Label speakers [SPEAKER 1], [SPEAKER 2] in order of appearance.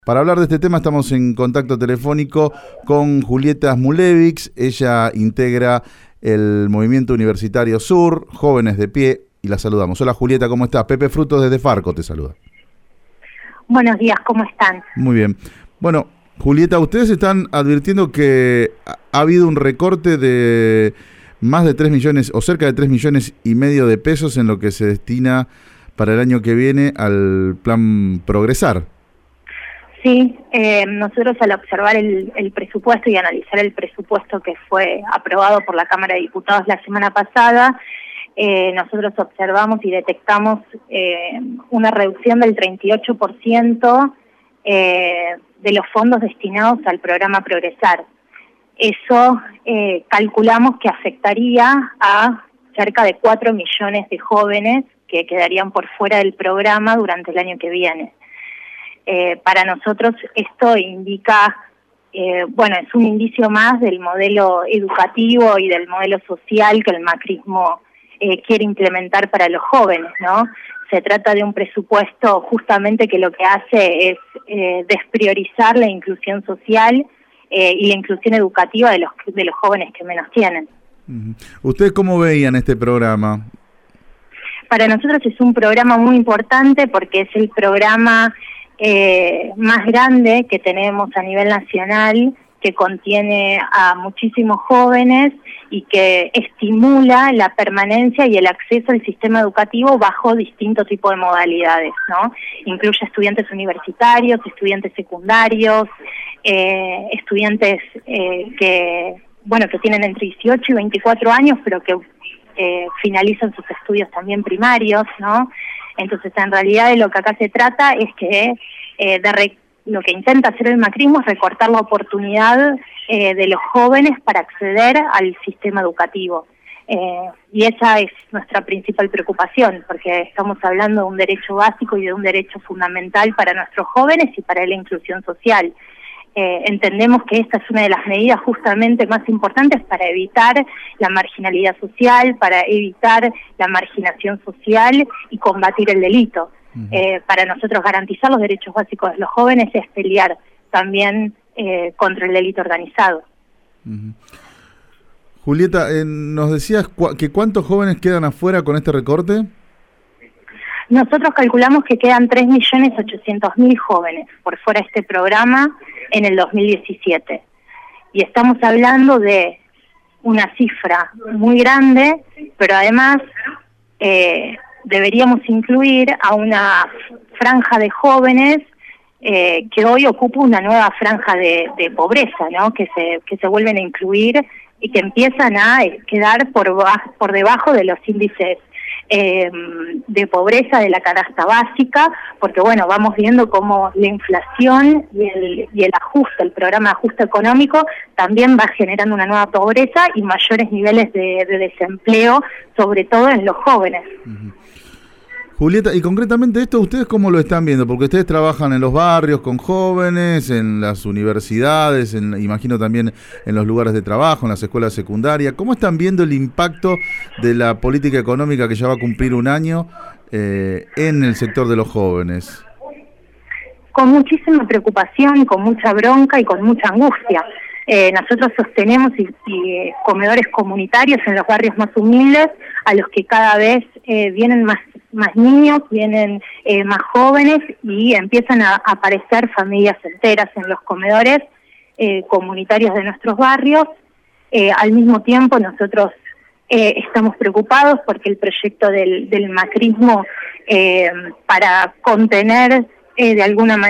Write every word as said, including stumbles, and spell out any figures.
[SPEAKER 1] Para hablar de este tema estamos en contacto telefónico con Julieta Smulevich. Ella integra el Movimiento Universitario Sur, Jóvenes de Pie, y la saludamos. Hola Julieta, ¿cómo estás? Pepe Frutos desde Farco te saluda.
[SPEAKER 2] Buenos días, ¿cómo están?
[SPEAKER 1] Muy bien. Bueno, Julieta, ustedes están advirtiendo que ha habido un recorte de más de tres millones o cerca de tres millones y medio de pesos en lo que se destina para el año que viene al plan Progresar.
[SPEAKER 2] Sí, eh, nosotros al observar el, el presupuesto y analizar el presupuesto que fue aprobado por la Cámara de Diputados la semana pasada, eh, nosotros observamos y detectamos eh, una reducción del treinta y ocho por ciento eh, de los fondos destinados al programa Progresar. Eso eh, calculamos que afectaría a cerca de cuatro millones de jóvenes que quedarían por fuera del programa durante el año que viene. Eh, para nosotros esto indica, eh, bueno, es un indicio más del modelo educativo y del modelo social que el macrismo eh, quiere implementar para los jóvenes, ¿no? Se trata de un presupuesto justamente que lo que hace es eh, despriorizar la inclusión social eh, y la inclusión educativa de los, de los jóvenes que menos tienen.
[SPEAKER 1] ¿Ustedes cómo veían este programa?
[SPEAKER 2] Para nosotros es un programa muy importante porque es el programa Eh, más grande que tenemos a nivel nacional, que contiene a muchísimos jóvenes y que estimula la permanencia y el acceso al sistema educativo bajo distintos tipos de modalidades, ¿no? Incluye estudiantes universitarios, estudiantes secundarios, eh, estudiantes eh, que, bueno, que tienen entre dieciocho y veinticuatro años, pero que eh, finalizan sus estudios también primarios, ¿no? Entonces, en realidad, de lo que acá se trata es que eh, de re, lo que intenta hacer el macrismo es recortar la oportunidad eh, de los jóvenes para acceder al sistema educativo. Eh, y esa es nuestra principal preocupación, porque estamos hablando de un derecho básico y de un derecho fundamental para nuestros jóvenes y para la inclusión social. Eh, entendemos que esta es una de las medidas justamente más importantes para evitar la marginalidad social, para evitar la marginación social y combatir el delito. Uh-huh. Eh, para nosotros garantizar los derechos básicos de los jóvenes es pelear también eh, contra el delito organizado.
[SPEAKER 1] Uh-huh. Julieta, eh, nos decías cu- que ¿cuántos jóvenes quedan afuera con este recorte?
[SPEAKER 2] Nosotros calculamos que quedan tres millones ochocientos mil jóvenes por fuera de este programa en el dos mil diecisiete. Y estamos hablando de una cifra muy grande, pero además eh, deberíamos incluir a una franja de jóvenes eh, que hoy ocupa una nueva franja de, de pobreza, ¿no? Que se, que se vuelven a incluir y que empiezan a quedar por, por debajo de los índices Eh, de pobreza de la canasta básica, porque bueno, vamos viendo cómo la inflación y el, y el ajuste, el programa de ajuste económico también va generando una nueva pobreza y mayores niveles de, de desempleo, sobre todo en los jóvenes.
[SPEAKER 1] Uh-huh. Julieta, y concretamente esto, ¿ustedes cómo lo están viendo? Porque ustedes trabajan en los barrios con jóvenes, en las universidades, en, imagino también en los lugares de trabajo, en las escuelas secundarias. ¿Cómo están viendo el impacto de la política económica que ya va a cumplir un año eh, en el sector de los jóvenes?
[SPEAKER 2] Con muchísima preocupación, con mucha bronca y con mucha angustia. Eh, nosotros sostenemos y, y comedores comunitarios en los barrios más humildes, a los que cada vez eh, vienen más más niños, vienen eh, más jóvenes y empiezan a aparecer familias enteras en los comedores eh, comunitarios de nuestros barrios. Eh, al mismo tiempo nosotros eh, estamos preocupados porque el proyecto del, del macrismo eh, para contener eh, de alguna manera